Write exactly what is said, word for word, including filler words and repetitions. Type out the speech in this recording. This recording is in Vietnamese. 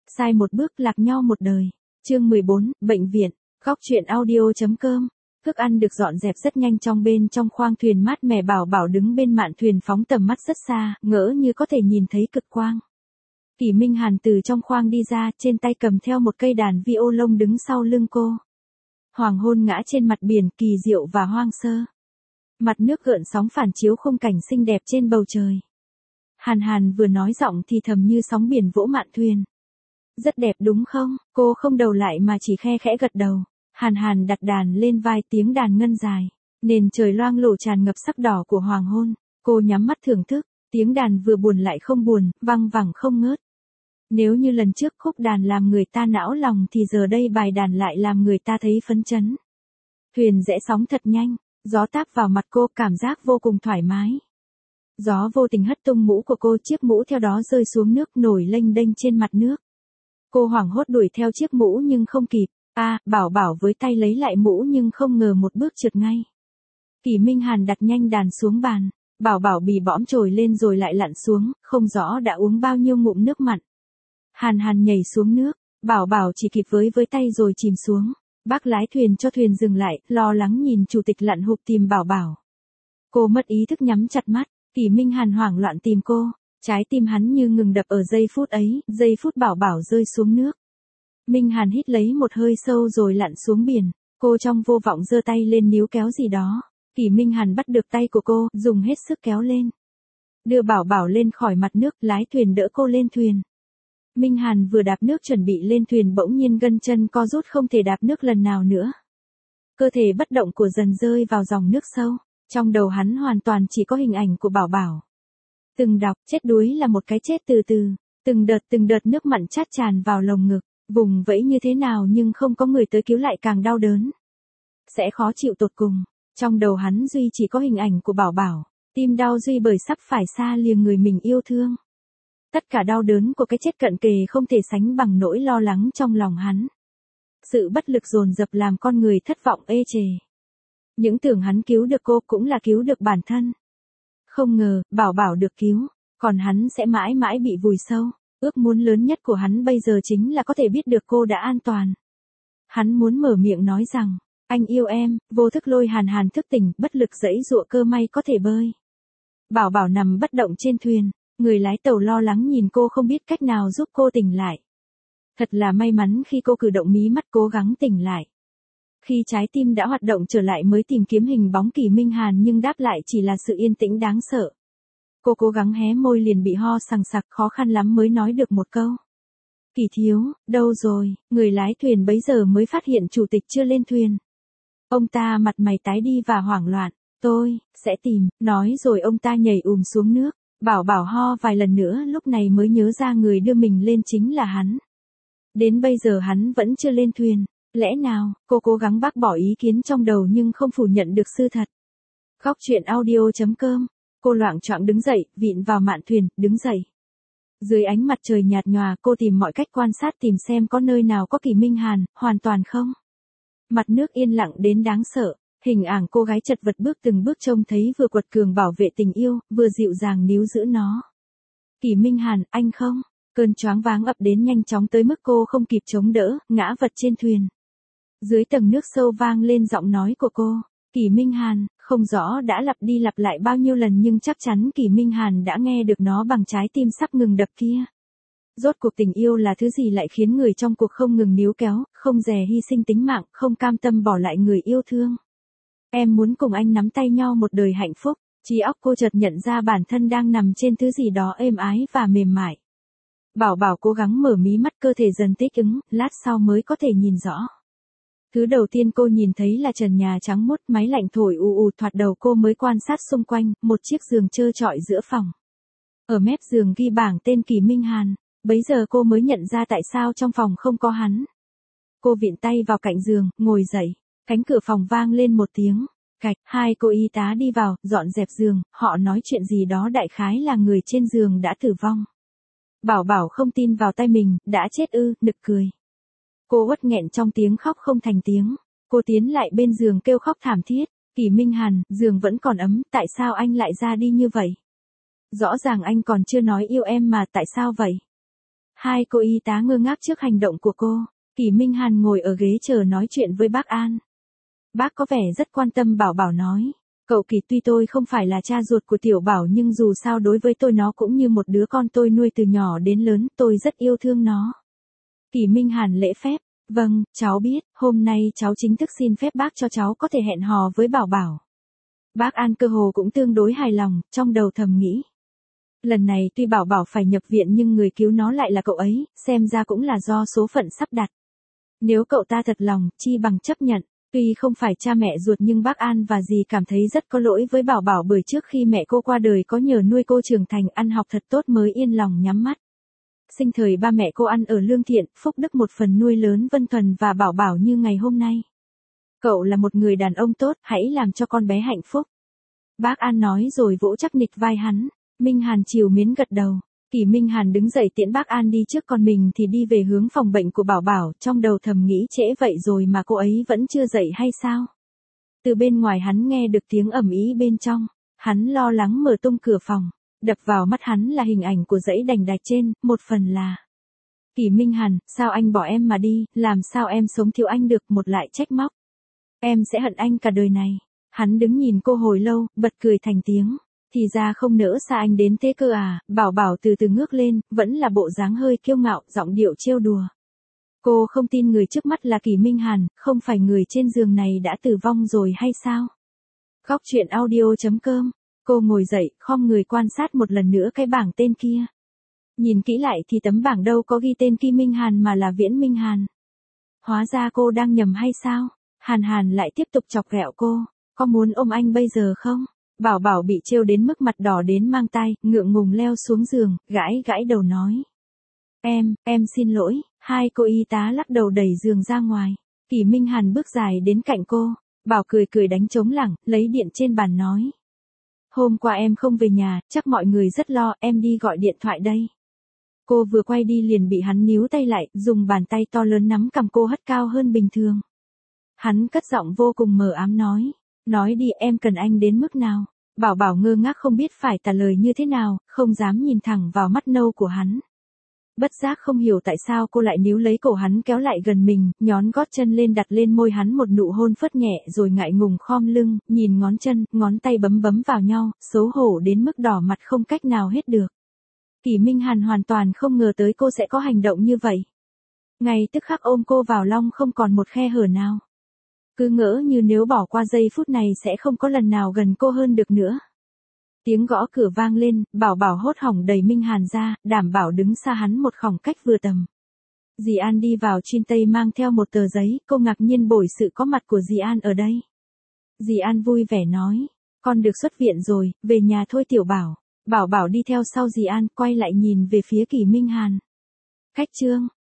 sai một bước lạc nhau một đời. Chương mười bốn, bệnh viện. Góc truyện audio.com. Thức ăn được dọn dẹp rất nhanh trong bên trong khoang thuyền mát mẻ. Bảo Bảo đứng bên mạn thuyền phóng tầm mắt rất xa, ngỡ như có thể nhìn thấy cực quang. Kỷ Minh Hàn từ trong khoang đi ra, trên tay cầm theo một cây đàn violon đứng sau lưng cô. Hoàng hôn ngã trên mặt biển, kỳ diệu và hoang sơ. Mặt nước gợn sóng phản chiếu khung cảnh xinh đẹp trên bầu trời. Hàn Hàn vừa nói giọng thì thầm như sóng biển vỗ mạn thuyền. Rất đẹp đúng không? Cô không đầu lại mà chỉ khe khẽ gật đầu. Hàn Hàn đặt đàn lên vai, tiếng đàn ngân dài. Nền trời loang lổ tràn ngập sắc đỏ của hoàng hôn. Cô nhắm mắt thưởng thức, tiếng đàn vừa buồn lại không buồn, văng vẳng không ngớt. Nếu như lần trước khúc đàn làm người ta não lòng thì giờ đây bài đàn lại làm người ta thấy phấn chấn. Thuyền rẽ sóng thật nhanh, gió táp vào mặt cô, cảm giác vô cùng thoải mái. Gió vô tình hất tung mũ của cô, chiếc mũ theo đó rơi xuống nước nổi lênh đênh trên mặt nước. Cô hoảng hốt đuổi theo chiếc mũ nhưng không kịp. A, à, Bảo Bảo với tay lấy lại mũ nhưng không ngờ một bước trượt ngay. Kỷ Minh Hàn đặt nhanh đàn xuống bàn. Bảo Bảo bì bõm trồi lên rồi lại lặn xuống, không rõ đã uống bao nhiêu ngụm nước mặn. Hàn Hàn nhảy xuống nước, Bảo Bảo chỉ kịp với với tay rồi chìm xuống. Bác lái thuyền cho thuyền dừng lại, lo lắng nhìn chủ tịch lặn hụp tìm Bảo Bảo. Cô mất ý thức nhắm chặt mắt, Kỷ Minh Hàn hoảng loạn tìm cô. Trái tim hắn như ngừng đập ở giây phút ấy, giây phút Bảo Bảo rơi xuống nước. Minh Hàn hít lấy một hơi sâu rồi lặn xuống biển. Cô trong vô vọng giơ tay lên níu kéo gì đó. Kỷ Minh Hàn bắt được tay của cô, dùng hết sức kéo lên. Đưa Bảo Bảo lên khỏi mặt nước, lái thuyền đỡ cô lên thuyền. Minh Hàn vừa đạp nước chuẩn bị lên thuyền bỗng nhiên gân chân co rút, không thể đạp nước lần nào nữa. Cơ thể bất động của dần rơi vào dòng nước sâu. Trong đầu hắn hoàn toàn chỉ có hình ảnh của Bảo Bảo. Từng đọc, chết đuối là một cái chết từ từ. Từng đợt từng đợt nước mặn chát tràn vào lồng ngực. Vùng vẫy như thế nào nhưng không có người tới cứu lại càng đau đớn. Sẽ khó chịu tột cùng. Trong đầu hắn duy chỉ có hình ảnh của Bảo Bảo. Tim đau duy bởi sắp phải xa lìa người mình yêu thương. Tất cả đau đớn của cái chết cận kề không thể sánh bằng nỗi lo lắng trong lòng hắn. Sự bất lực dồn dập làm con người thất vọng ê chề. Những tưởng hắn cứu được cô cũng là cứu được bản thân. Không ngờ, Bảo Bảo được cứu, còn hắn sẽ mãi mãi bị vùi sâu. Ước muốn lớn nhất của hắn bây giờ chính là có thể biết được cô đã an toàn. Hắn muốn mở miệng nói rằng, anh yêu em, vô thức lôi Hàn Hàn thức tỉnh, bất lực giãy giụa cơ may có thể bơi. Bảo Bảo nằm bất động trên thuyền, người lái tàu lo lắng nhìn cô không biết cách nào giúp cô tỉnh lại. Thật là may mắn khi cô cử động mí mắt cố gắng tỉnh lại. Khi trái tim đã hoạt động trở lại mới tìm kiếm hình bóng Kỷ Minh Hàn nhưng đáp lại chỉ là sự yên tĩnh đáng sợ. Cô cố gắng hé môi liền bị ho sằng sặc, khó khăn lắm mới nói được một câu. Kỷ thiếu, đâu rồi? Người lái thuyền bấy giờ mới phát hiện chủ tịch chưa lên thuyền. Ông ta mặt mày tái đi và hoảng loạn. Tôi, sẽ tìm, nói rồi ông ta nhảy ùm xuống nước. Bảo Bảo ho vài lần nữa lúc này mới nhớ ra người đưa mình lên chính là hắn. Đến bây giờ hắn vẫn chưa lên thuyền. Lẽ nào, cô cố gắng bác bỏ ý kiến trong đầu nhưng không phủ nhận được sự thật. Góc truyện audio.com. Cô loạng choạng đứng dậy, vịn vào mạn thuyền, đứng dậy. Dưới ánh mặt trời nhạt nhòa, cô tìm mọi cách quan sát tìm xem có nơi nào có Kỷ Minh Hàn, hoàn toàn không. Mặt nước yên lặng đến đáng sợ, hình ảng cô gái chật vật bước từng bước trông thấy vừa quật cường bảo vệ tình yêu, vừa dịu dàng níu giữ nó. Kỷ Minh Hàn, anh không? Cơn choáng váng ập đến nhanh chóng tới mức cô không kịp chống đỡ, ngã vật trên thuyền. Dưới tầng nước sâu vang lên giọng nói của cô. Kỷ Minh Hàn, không rõ đã lặp đi lặp lại bao nhiêu lần nhưng chắc chắn Kỷ Minh Hàn đã nghe được nó bằng trái tim sắp ngừng đập kia. Rốt cuộc tình yêu là thứ gì lại khiến người trong cuộc không ngừng níu kéo, không dè hy sinh tính mạng, không cam tâm bỏ lại người yêu thương. Em muốn cùng anh nắm tay nhau một đời hạnh phúc. Trí óc cô chợt nhận ra bản thân đang nằm trên thứ gì đó êm ái và mềm mại. Bảo Bảo cố gắng mở mí mắt, cơ thể dần thích ứng, lát sau mới có thể nhìn rõ. Thứ đầu tiên cô nhìn thấy là trần nhà trắng muốt, máy lạnh thổi ù ù, thoạt đầu cô mới quan sát xung quanh, một chiếc giường trơ trọi giữa phòng. Ở mép giường ghi bảng tên Kỷ Minh Hàn, bấy giờ cô mới nhận ra tại sao trong phòng không có hắn. Cô vịn tay vào cạnh giường, ngồi dậy, cánh cửa phòng vang lên một tiếng, cạch, hai cô y tá đi vào, dọn dẹp giường, họ nói chuyện gì đó đại khái là người trên giường đã tử vong. Bảo Bảo không tin vào tay mình, đã chết ư, nực cười. Cô uất nghẹn trong tiếng khóc không thành tiếng. Cô tiến lại bên giường kêu khóc thảm thiết. Kỷ Minh Hàn, giường vẫn còn ấm, tại sao anh lại ra đi như vậy? Rõ ràng anh còn chưa nói yêu em mà, tại sao vậy? Hai cô y tá ngơ ngác trước hành động của cô. Kỷ Minh Hàn ngồi ở ghế chờ nói chuyện với bác An. Bác có vẻ rất quan tâm Bảo Bảo nói. Cậu Kỷ, tuy tôi không phải là cha ruột của Tiểu Bảo nhưng dù sao đối với tôi nó cũng như một đứa con tôi nuôi từ nhỏ đến lớn, tôi rất yêu thương nó. Kỷ Minh Hàn lễ phép. Vâng, cháu biết, hôm nay cháu chính thức xin phép bác cho cháu có thể hẹn hò với Bảo Bảo. Bác An cơ hồ cũng tương đối hài lòng, trong đầu thầm nghĩ. Lần này tuy Bảo Bảo phải nhập viện nhưng người cứu nó lại là cậu ấy, xem ra cũng là do số phận sắp đặt. Nếu cậu ta thật lòng, chi bằng chấp nhận. Tuy không phải cha mẹ ruột nhưng bác An và dì cảm thấy rất có lỗi với Bảo Bảo bởi trước khi mẹ cô qua đời có nhờ nuôi cô trưởng thành ăn học thật tốt mới yên lòng nhắm mắt. Sinh thời ba mẹ cô ăn ở lương thiện, phúc đức một phần nuôi lớn Vân Thuần và Bảo Bảo như ngày hôm nay. Cậu là một người đàn ông tốt, hãy làm cho con bé hạnh phúc. Bác An nói rồi vỗ chắc nịch vai hắn. Minh Hàn chiều mến gật đầu. Kỷ Minh Hàn đứng dậy tiễn bác An đi trước, còn mình thì đi về hướng phòng bệnh của Bảo Bảo, trong đầu thầm nghĩ trễ vậy rồi mà cô ấy vẫn chưa dậy hay sao? Từ bên ngoài hắn nghe được tiếng ầm ĩ bên trong, hắn lo lắng mở tung cửa phòng, đập vào mắt hắn là hình ảnh của dãy đành đạch trên, một phần là Kỷ Minh Hàn, sao anh bỏ em mà đi, làm sao em sống thiếu anh được, một lại trách móc. Em sẽ hận anh cả đời này. Hắn đứng nhìn cô hồi lâu, bật cười thành tiếng. Thì ra không nỡ xa anh đến thế cơ à. Bảo Bảo từ từ ngước lên, vẫn là bộ dáng hơi kiêu ngạo, giọng điệu trêu đùa. Cô không tin người trước mắt là Kỷ Minh Hàn, không phải người trên giường này đã tử vong rồi hay sao? Góc truyện audio chấm com. Cô ngồi dậy, khom người quan sát một lần nữa cái bảng tên kia. Nhìn kỹ lại thì tấm bảng đâu có ghi tên Kỷ Minh Hàn mà là Viễn Minh Hàn. Hóa ra cô đang nhầm hay sao? Hàn Hàn lại tiếp tục chọc ghẹo cô. Có muốn ôm anh bây giờ không? Bảo Bảo bị trêu đến mức mặt đỏ đến mang tai, ngượng ngùng leo xuống giường, gãi gãi đầu nói. Em, em xin lỗi. Hai cô y tá lắc đầu đẩy giường ra ngoài. Kỷ Minh Hàn bước dài đến cạnh cô. Bảo cười cười đánh trống lảng, lấy điện trên bàn nói. Hôm qua em không về nhà, chắc mọi người rất lo, em đi gọi điện thoại đây. Cô vừa quay đi liền bị hắn níu tay lại, dùng bàn tay to lớn nắm cằm cô hất cao hơn bình thường. Hắn cất giọng vô cùng mờ ám nói. Nói đi, em cần anh đến mức nào? Bảo Bảo ngơ ngác không biết phải trả lời như thế nào, không dám nhìn thẳng vào mắt nâu của hắn. Bất giác không hiểu tại sao cô lại níu lấy cổ hắn kéo lại gần mình, nhón gót chân lên đặt lên môi hắn một nụ hôn phớt nhẹ rồi ngại ngùng khom lưng, nhìn ngón chân, ngón tay bấm bấm vào nhau, xấu hổ đến mức đỏ mặt không cách nào hết được. Kỷ Minh Hàn hoàn toàn không ngờ tới cô sẽ có hành động như vậy. Ngay tức khắc ôm cô vào lòng không còn một khe hở nào. Cứ ngỡ như nếu bỏ qua giây phút này sẽ không có lần nào gần cô hơn được nữa. Tiếng gõ cửa vang lên, Bảo Bảo hốt hoảng đẩy Minh Hàn ra, đảm bảo đứng xa hắn một khoảng cách vừa tầm. Dì An đi vào trên tay mang theo một tờ giấy, cô ngạc nhiên bởi sự có mặt của dì An ở đây. Dì An vui vẻ nói, con được xuất viện rồi, về nhà thôi Tiểu Bảo. Bảo Bảo đi theo sau dì An, quay lại nhìn về phía Kỷ Minh Hàn. Khách trương,